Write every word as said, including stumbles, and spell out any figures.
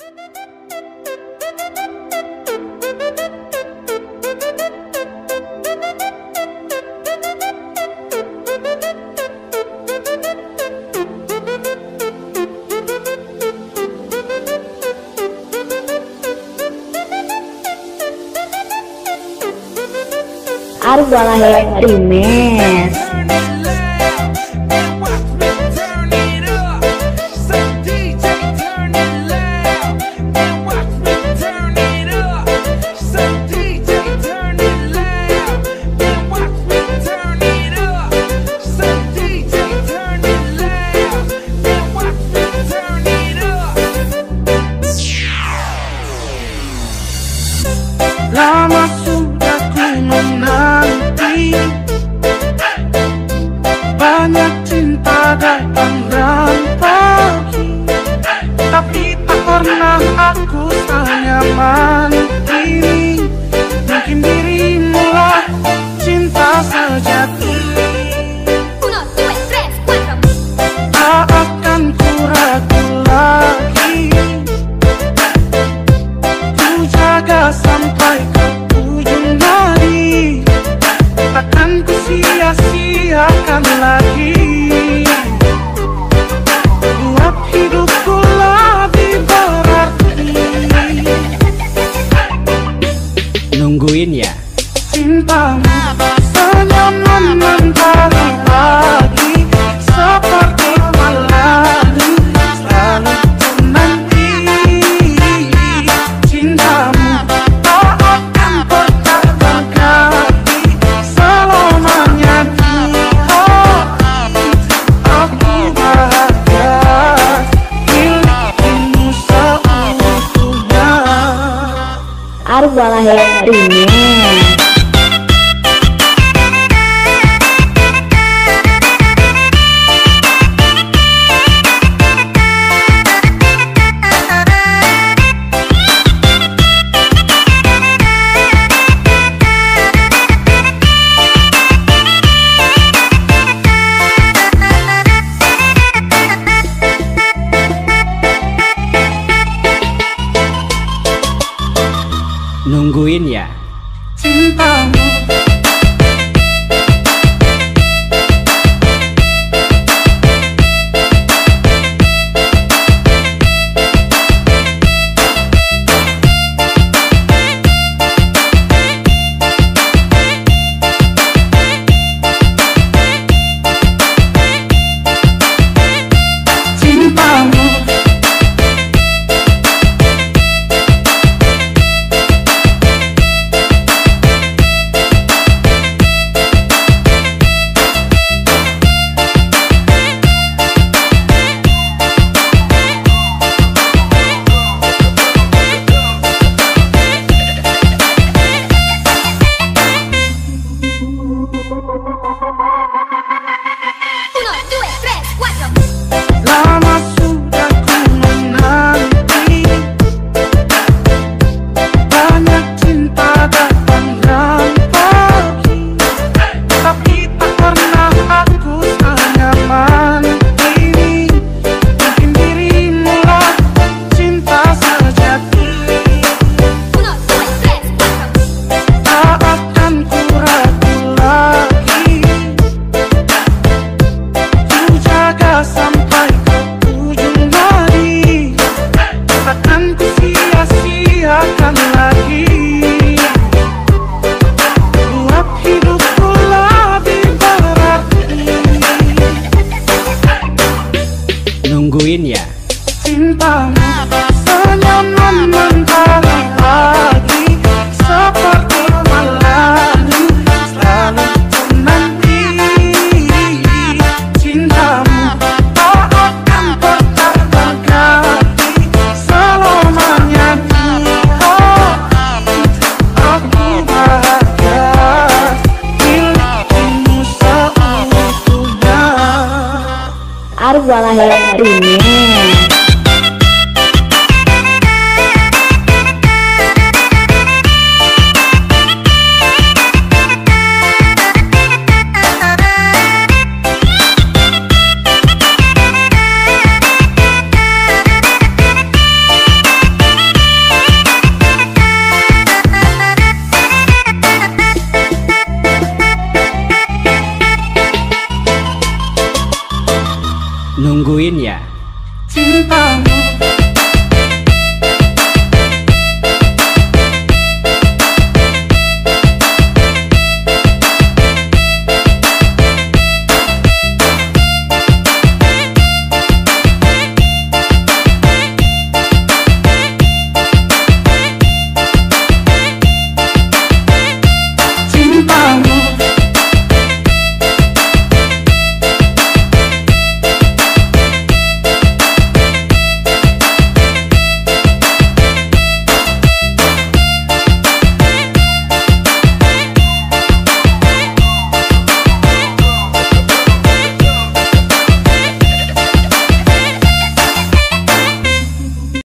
Arbalahaya Remix. Lama sudah ku menanti, banyak cinta datang dan pergi, tapi tak pernah aku senyaman ini. Mungkin dirimulah cinta sejati. Tak akan ku ragu lagi, ku jaga sampai ke ujung nadi. Takkan ku sia-siakan lagi, buat hidupku lebih berarti. Nungguin ya Cintamu senyum mentari pagi, seperti malam selalu ku nanti. Cintamu tak akan pernah berganti selamanya di hati. Aku bahagia milikmu seutuhnya. Arbalahaya Remix. Nungguin ya Cintamu Cintamu lama sudah ku menanti, banyak cinta datang dan pergi, tapi tak pernah aku senyaman ini. Mungkin dirimulah cinta sejati. Tak akan ku ragu lagi, ku jaga sampai ke ujung nadi. Takkan ku sia-siakan lagi, buat hidupku lebih berarti. Nungguin ya Cintamu senyum mentari pagi, seperti malam selalu ku nanti. Cintamu tak akan pernah berganti selamanya di hati. Aku bahagia milikmu seutuhnya. Arbalahaya Remix.